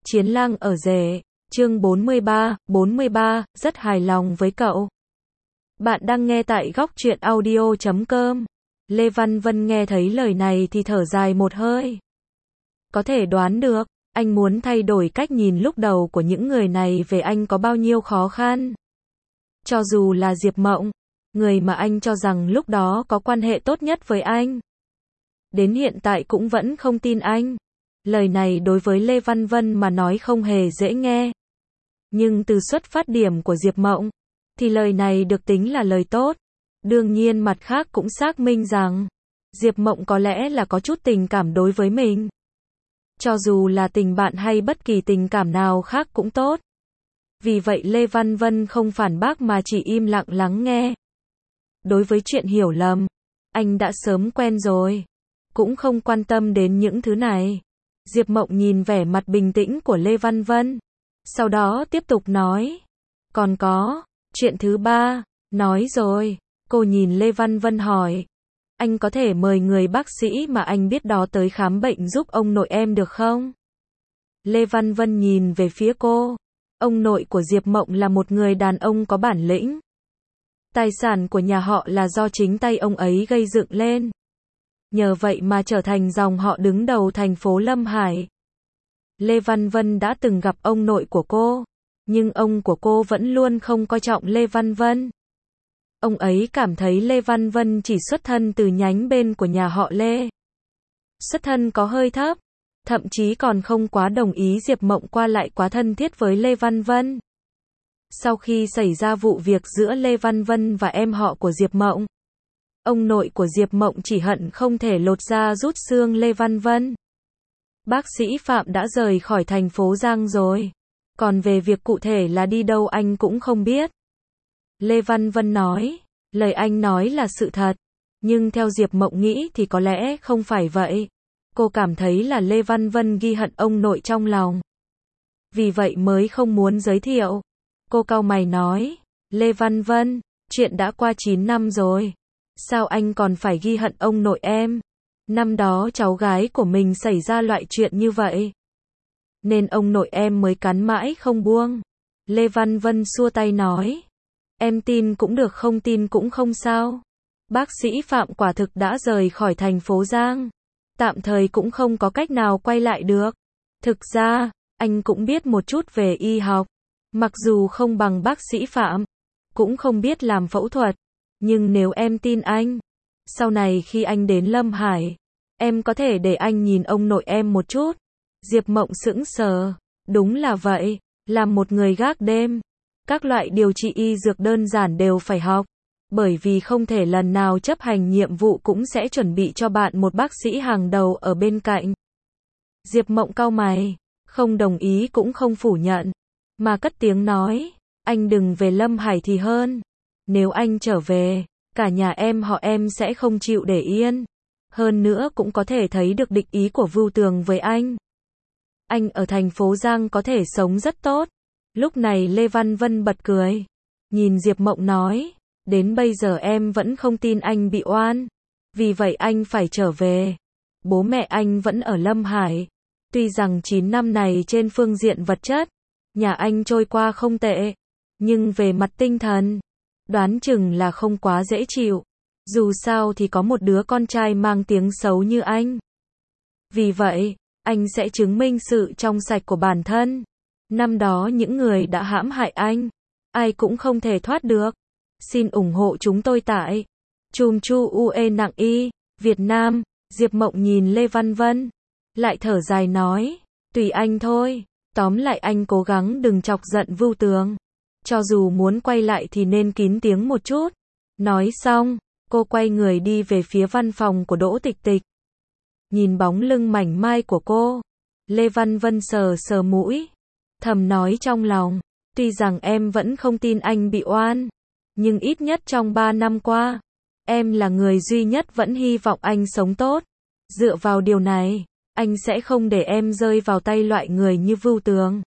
Chiến lang ở rể, chương 43, rất hài lòng với cậu. Bạn đang nghe tại góc truyện audio.com. Lê Văn Vân nghe thấy lời này thì thở dài một hơi. Có thể đoán được, anh muốn thay đổi cách nhìn lúc đầu của những người này về anh có bao nhiêu khó khăn. Cho dù là Diệp Mộng, người mà anh cho rằng lúc đó có quan hệ tốt nhất với anh, đến hiện tại cũng vẫn không tin anh. Lời này đối với Lê Văn Vân mà nói không hề dễ nghe. Nhưng từ xuất phát điểm của Diệp Mộng, thì lời này được tính là lời tốt. Đương nhiên mặt khác cũng xác minh rằng, Diệp Mộng có lẽ là có chút tình cảm đối với mình. Cho dù là tình bạn hay bất kỳ tình cảm nào khác cũng tốt. Vì vậy Lê Văn Vân không phản bác mà chỉ im lặng lắng nghe. Đối với chuyện hiểu lầm, anh đã sớm quen rồi, cũng không quan tâm đến những thứ này. Diệp Mộng nhìn vẻ mặt bình tĩnh của Lê Văn Vân, sau đó tiếp tục nói. Còn có, chuyện thứ ba, nói rồi. Cô nhìn Lê Văn Vân hỏi. Anh có thể mời người bác sĩ mà anh biết đó tới khám bệnh giúp ông nội em được không? Lê Văn Vân nhìn về phía cô. Ông nội của Diệp Mộng là một người đàn ông có bản lĩnh. Tài sản của nhà họ là do chính tay ông ấy gây dựng lên. Nhờ vậy mà trở thành dòng họ đứng đầu thành phố Lâm Hải. Lê Văn Vân đã từng gặp ông nội của cô, nhưng ông của cô vẫn luôn không coi trọng Lê Văn Vân. Ông ấy cảm thấy Lê Văn Vân chỉ xuất thân từ nhánh bên của nhà họ Lê. Xuất thân có hơi thấp, thậm chí còn không quá đồng ý Diệp Mộng qua lại quá thân thiết với Lê Văn Vân. Sau khi xảy ra vụ việc giữa Lê Văn Vân và em họ của Diệp Mộng, ông nội của Diệp Mộng chỉ hận không thể lột da rút xương Lê Văn Vân. Bác sĩ Phạm đã rời khỏi thành phố Giang rồi. Còn về việc cụ thể là đi đâu anh cũng không biết. Lê Văn Vân nói, lời anh nói là sự thật. Nhưng theo Diệp Mộng nghĩ thì có lẽ không phải vậy. Cô cảm thấy là Lê Văn Vân ghi hận ông nội trong lòng. Vì vậy mới không muốn giới thiệu. Cô cau mày nói, Lê Văn Vân, chuyện đã qua 9 năm rồi. Sao anh còn phải ghi hận ông nội em? Năm đó cháu gái của mình xảy ra loại chuyện như vậy, nên ông nội em mới cắn mãi không buông. Lê Văn Vân xua tay nói, em tin cũng được không tin cũng không sao. Bác sĩ Phạm quả thực đã rời khỏi thành phố Giang. Tạm thời cũng không có cách nào quay lại được. Thực ra, anh cũng biết một chút về y học. Mặc dù không bằng bác sĩ Phạm, cũng không biết làm phẫu thuật. Nhưng nếu em tin anh, sau này khi anh đến Lâm Hải, em có thể để anh nhìn ông nội em một chút. Diệp Mộng sững sờ. Đúng là vậy, làm một người gác đêm, các loại điều trị y dược đơn giản đều phải học. Bởi vì không thể lần nào chấp hành nhiệm vụ cũng sẽ chuẩn bị cho bạn một bác sĩ hàng đầu ở bên cạnh. Diệp Mộng cau mày, không đồng ý cũng không phủ nhận, mà cất tiếng nói, anh đừng về Lâm Hải thì hơn. Nếu anh trở về, cả nhà em họ em sẽ không chịu để yên. Hơn nữa cũng có thể thấy được địch ý của Vưu Tường với anh. Anh ở thành phố Giang có thể sống rất tốt. Lúc này Lê Văn Vân bật cười. Nhìn Diệp Mộng nói, đến bây giờ em vẫn không tin anh bị oan. Vì vậy anh phải trở về. Bố mẹ anh vẫn ở Lâm Hải. Tuy rằng 9 năm này trên phương diện vật chất, nhà anh trôi qua không tệ. Nhưng về mặt tinh thần, đoán chừng là không quá dễ chịu. Dù sao thì có một đứa con trai mang tiếng xấu như anh. Vì vậy, anh sẽ chứng minh sự trong sạch của bản thân. Năm đó những người đã hãm hại anh, ai cũng không thể thoát được. Xin ủng hộ chúng tôi tại Chùm Chu UE nặng y, Việt Nam. Diệp Mộng nhìn Lê Văn Vân, lại thở dài nói, tùy anh thôi. Tóm lại anh cố gắng đừng chọc giận Vưu Tường. Cho dù muốn quay lại thì nên kín tiếng một chút. Nói xong, cô quay người đi về phía văn phòng của Đỗ Tịch Tịch. Nhìn bóng lưng mảnh mai của cô, Lê Văn Vân sờ sờ mũi, thầm nói trong lòng, tuy rằng em vẫn không tin anh bị oan, nhưng ít nhất trong 3 năm qua, em là người duy nhất vẫn hy vọng anh sống tốt. Dựa vào điều này, anh sẽ không để em rơi vào tay loại người như Vưu Tường.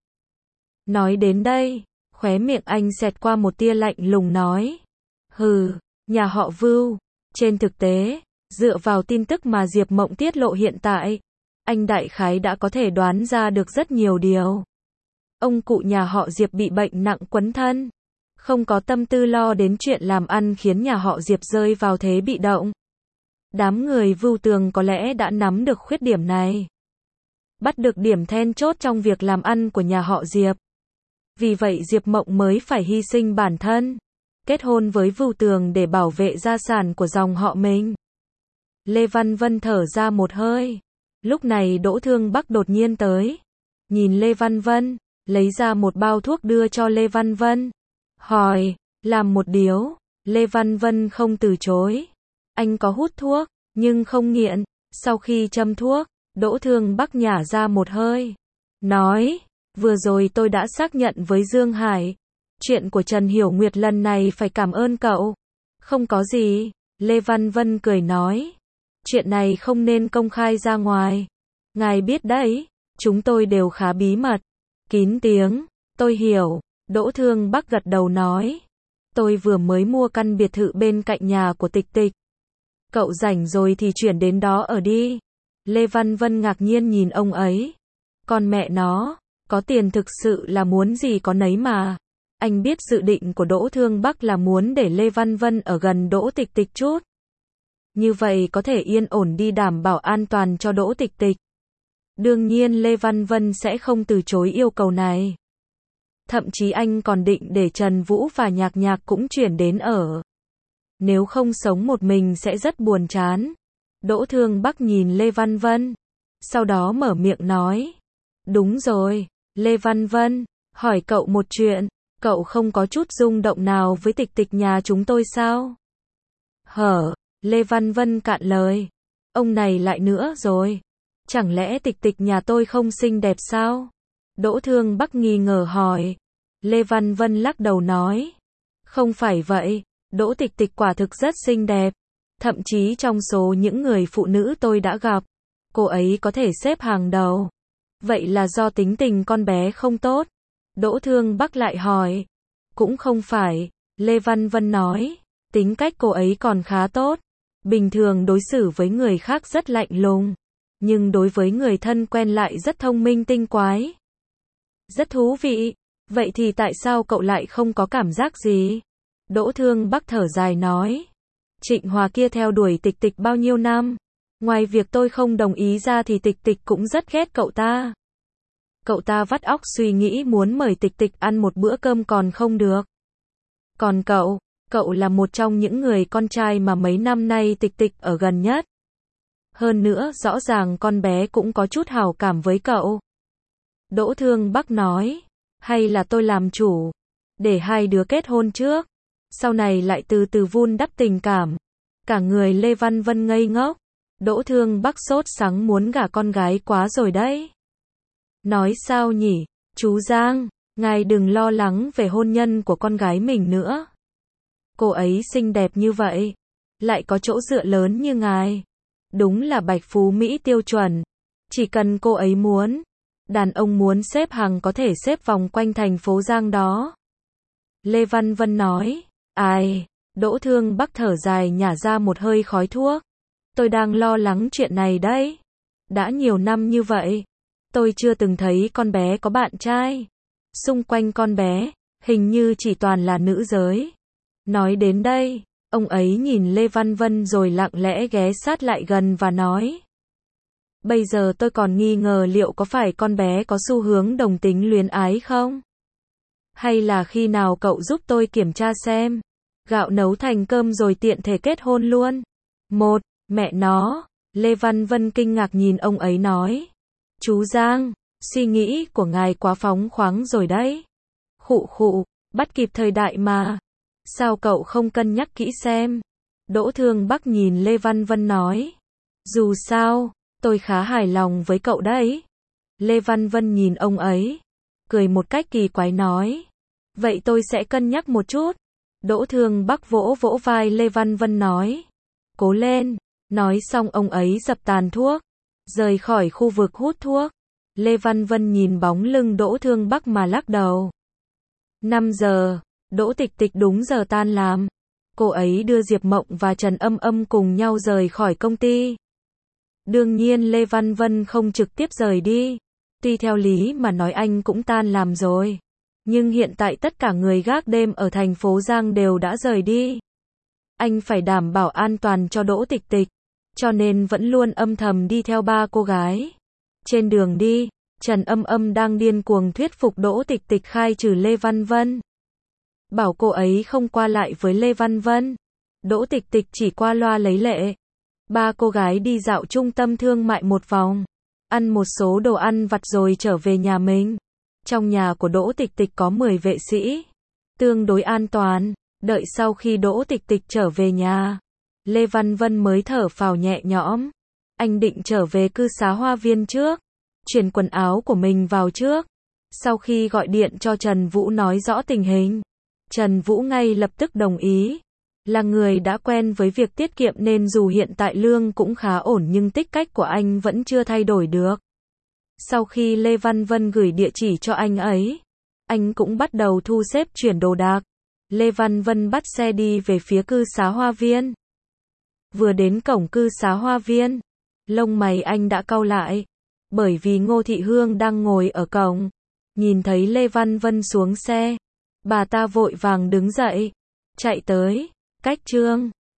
Nói đến đây, khóe miệng anh xẹt qua một tia lạnh lùng nói, hừ, nhà họ Vưu. Trên thực tế, dựa vào tin tức mà Diệp Mộng tiết lộ hiện tại, anh đại khái đã có thể đoán ra được rất nhiều điều. Ông cụ nhà họ Diệp bị bệnh nặng quấn thân. Không có tâm tư lo đến chuyện làm ăn khiến nhà họ Diệp rơi vào thế bị động. Đám người Vưu Tường có lẽ đã nắm được khuyết điểm này. Bắt được điểm then chốt trong việc làm ăn của nhà họ Diệp. Vì vậy Diệp Mộng mới phải hy sinh bản thân, kết hôn với Vưu Tường để bảo vệ gia sản của dòng họ mình. Lê Văn Vân thở ra một hơi. Lúc này Đỗ Thương Bắc đột nhiên tới. Nhìn Lê Văn Vân, lấy ra một bao thuốc đưa cho Lê Văn Vân. Hỏi, làm một điếu. Lê Văn Vân không từ chối. Anh có hút thuốc, nhưng không nghiện. Sau khi châm thuốc, Đỗ Thương Bắc nhả ra một hơi. Nói, vừa rồi tôi đã xác nhận với Dương Hải. Chuyện của Trần Hiểu Nguyệt lần này phải cảm ơn cậu. Không có gì, Lê Văn Vân cười nói. Chuyện này không nên công khai ra ngoài. Ngài biết đấy, chúng tôi đều khá bí mật. Kín tiếng, tôi hiểu. Đỗ Thương Bắc gật đầu nói. Tôi vừa mới mua căn biệt thự bên cạnh nhà của Tịch Tịch. Cậu rảnh rồi thì chuyển đến đó ở đi. Lê Văn Vân ngạc nhiên nhìn ông ấy. Con mẹ nó, có tiền thực sự là muốn gì có nấy mà. Anh biết dự định của Đỗ Thương Bắc là muốn để Lê Văn Vân ở gần Đỗ Tịch Tịch chút. Như vậy có thể yên ổn đi đảm bảo an toàn cho Đỗ Tịch Tịch. Đương nhiên Lê Văn Vân sẽ không từ chối yêu cầu này. Thậm chí anh còn định để Trần Vũ và Nhạc Nhạc cũng chuyển đến ở. Nếu không sống một mình sẽ rất buồn chán. Đỗ Thương Bắc nhìn Lê Văn Vân. Sau đó mở miệng nói. Đúng rồi, Lê Văn Vân, hỏi cậu một chuyện. Cậu không có chút rung động nào với Tịch Tịch nhà chúng tôi sao? Hở, Lê Văn Vân cạn lời. Ông này lại nữa rồi. Chẳng lẽ Tịch Tịch nhà tôi không xinh đẹp sao? Đỗ Thương Bắc nghi ngờ hỏi. Lê Văn Vân lắc đầu nói. Không phải vậy, Đỗ Tịch Tịch quả thực rất xinh đẹp. Thậm chí trong số những người phụ nữ tôi đã gặp, cô ấy có thể xếp hàng đầu. Vậy là do tính tình con bé không tốt. Đỗ Thương Bắc lại hỏi. Cũng không phải, Lê Văn Vân nói. Tính cách cô ấy còn khá tốt. Bình thường đối xử với người khác rất lạnh lùng. Nhưng đối với người thân quen lại rất thông minh tinh quái. Rất thú vị. Vậy thì tại sao cậu lại không có cảm giác gì? Đỗ Thương Bắc thở dài nói. Trịnh Hòa kia theo đuổi Tịch Tịch bao nhiêu năm. Ngoài việc tôi không đồng ý ra thì Tịch Tịch cũng rất ghét cậu ta. Cậu ta vắt óc suy nghĩ muốn mời Tịch Tịch ăn một bữa cơm còn không được. Còn cậu là một trong những người con trai mà mấy năm nay Tịch Tịch ở gần nhất. Hơn nữa rõ ràng con bé cũng có chút hảo cảm với cậu. Đỗ Thương Bắc nói. Hay là tôi làm chủ. Để hai đứa kết hôn trước. Sau này lại từ từ vun đắp tình cảm. Cả người Lê Văn Vân ngây ngốc. Đỗ Thương Bắc sốt sắng muốn gả con gái quá rồi đấy. Nói sao nhỉ, chú Giang, ngài đừng lo lắng về hôn nhân của con gái mình nữa. Cô ấy xinh đẹp như vậy, lại có chỗ dựa lớn như ngài. Đúng là bạch phú Mỹ tiêu chuẩn. Chỉ cần cô ấy muốn, đàn ông muốn xếp hàng có thể xếp vòng quanh thành phố Giang đó. Lê Văn Vân nói. Ai? Đỗ Thương Bắc thở dài nhả ra một hơi khói thuốc. Tôi đang lo lắng chuyện này đấy. Đã nhiều năm như vậy, tôi chưa từng thấy con bé có bạn trai. Xung quanh con bé, hình như chỉ toàn là nữ giới. Nói đến đây, ông ấy nhìn Lê Văn Vân rồi lặng lẽ ghé sát lại gần và nói. Bây giờ tôi còn nghi ngờ liệu có phải con bé có xu hướng đồng tính luyến ái không? Hay là khi nào cậu giúp tôi kiểm tra xem. Gạo nấu thành cơm rồi tiện thể kết hôn luôn. Mẹ nó, Lê Văn Vân kinh ngạc nhìn ông ấy nói. Chú Giang, suy nghĩ của ngài quá phóng khoáng rồi đấy. Khụ, bắt kịp thời đại mà. Sao cậu không cân nhắc kỹ xem? Đỗ Thương Bắc nhìn Lê Văn Vân nói. Dù sao, tôi khá hài lòng với cậu đấy. Lê Văn Vân nhìn ông ấy, cười một cách kỳ quái nói. Vậy tôi sẽ cân nhắc một chút. Đỗ Thương Bắc vỗ vai Lê Văn Vân nói. Cố lên. Nói xong ông ấy dập tàn thuốc, rời khỏi khu vực hút thuốc. Lê Văn Vân nhìn bóng lưng Đỗ Thương Bắc mà lắc đầu. 5 giờ, Đỗ Tịch Tịch đúng giờ tan làm. Cô ấy đưa Diệp Mộng và Trần Âm Âm cùng nhau rời khỏi công ty. Đương nhiên Lê Văn Vân không trực tiếp rời đi. Tuy theo lý mà nói anh cũng tan làm rồi. Nhưng hiện tại tất cả người gác đêm ở thành phố Giang đều đã rời đi. Anh phải đảm bảo an toàn cho Đỗ Tịch Tịch. Cho nên vẫn luôn âm thầm đi theo ba cô gái. Trên đường đi, Trần Âm Âm đang điên cuồng thuyết phục Đỗ Tịch Tịch khai trừ Lê Văn Vân. Bảo cô ấy không qua lại với Lê Văn Vân. Đỗ Tịch Tịch chỉ qua loa lấy lệ. Ba cô gái đi dạo trung tâm thương mại một vòng. Ăn một số đồ ăn vặt rồi trở về nhà mình. Trong nhà của Đỗ Tịch Tịch có 10 vệ sĩ. Tương đối an toàn. Đợi sau khi Đỗ Tịch Tịch trở về nhà, Lê Văn Vân mới thở phào nhẹ nhõm. Anh định trở về cư xá Hoa Viên trước. Chuyển quần áo của mình vào trước. Sau khi gọi điện cho Trần Vũ nói rõ tình hình, Trần Vũ ngay lập tức đồng ý. Là người đã quen với việc tiết kiệm nên dù hiện tại lương cũng khá ổn nhưng tích cách của anh vẫn chưa thay đổi được. Sau khi Lê Văn Vân gửi địa chỉ cho anh ấy, anh cũng bắt đầu thu xếp chuyển đồ đạc. Lê Văn Vân bắt xe đi về phía cư xá Hoa Viên. Vừa đến cổng cư xá Hoa Viên, lông mày anh đã cau lại. Bởi vì Ngô Thị Hương đang ngồi ở cổng. Nhìn thấy Lê Văn Vân xuống xe, bà ta vội vàng đứng dậy, chạy tới, cách Trương